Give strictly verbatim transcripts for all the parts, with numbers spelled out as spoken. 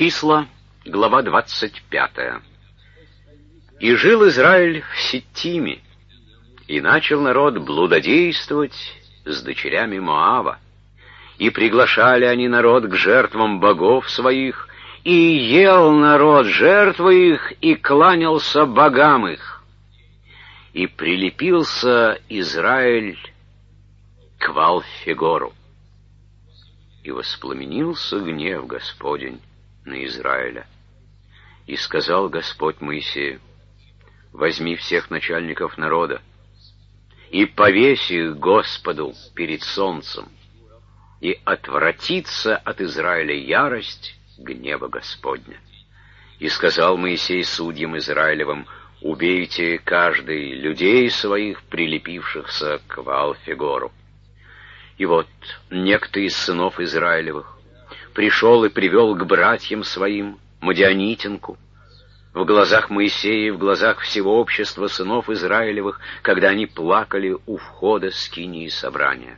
Числа, глава двадцать пятая. «И жил Израиль в Ситтиме, и начал народ блудодействовать с дочерями Моава. И приглашали они народ к жертвам богов своих, и ел народ жертвы их, и кланялся богам их. И прилепился Израиль к Ваал-Фегору. И воспламенился гнев Господень на Израиля. И сказал Господь Моисею: возьми всех начальников народа и повесь их Господу перед солнцем, и отвратится от Израиля ярость гнева Господня. И сказал Моисей судьям Израилевым: убейте каждый людей своих, прилепившихся к Ваал-Фегору. И вот некто из сынов Израилевых пришел и привел к братьям своим мадианитянку. В глазах Моисея и в глазах всего общества сынов Израилевых, когда они плакали у входа скинии собрания.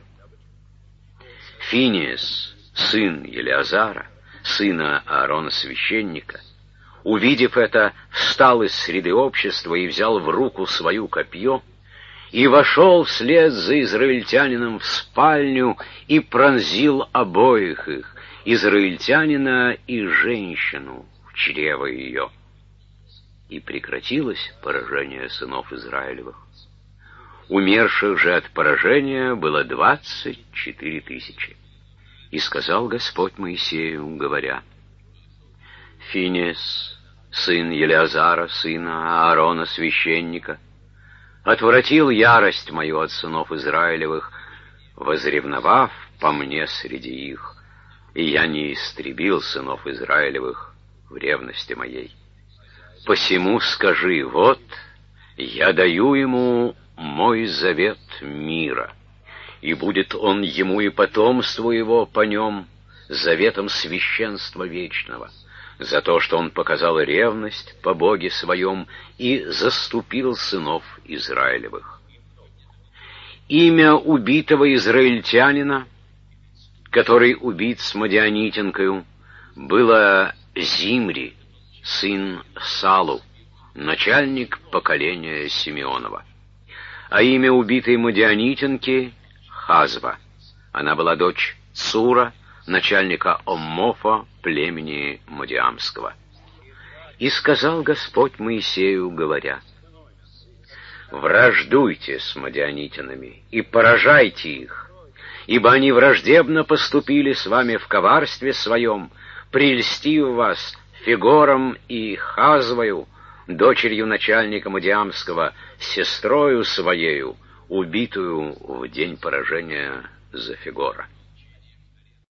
Финиес, сын Елеазара, сына Аарона священника, увидев это, встал из среды общества и взял в руку свою копье, и вошел вслед за израильтянином в спальню и пронзил обоих их, израильтянина и женщину, в чрево ее. И прекратилось поражение сынов Израилевых. Умерших же от поражения было двадцать четыре тысячи. И сказал Господь Моисею, говоря: Финиес, сын Елеазара, сына Аарона священника, отвратил ярость мою от сынов Израилевых, возревновав по мне среди их, и я не истребил сынов Израилевых в ревности моей. Посему скажи: вот, я даю ему мой завет мира, и будет он ему и потомству его по нем заветом священства вечного, за то, что он показал ревность по Боге своем и заступил сынов Израилевых. Имя убитого израильтянина, который убит с мадианитянкою, было Зимри, сын Салу, начальник поколения Симеонова. А имя убитой мадианитянки — Хазва. Она была дочь Цура, начальника Оммофа, племени Мадиамского. И сказал Господь Моисею, говоря: враждуйте с мадианитянами и поражайте их, ибо они враждебно поступили с вами в коварстве своем, прельстив вас Фегором и Хазвою, дочерью начальника Мадиамского, сестрою своею, убитую в день поражения за Фегора.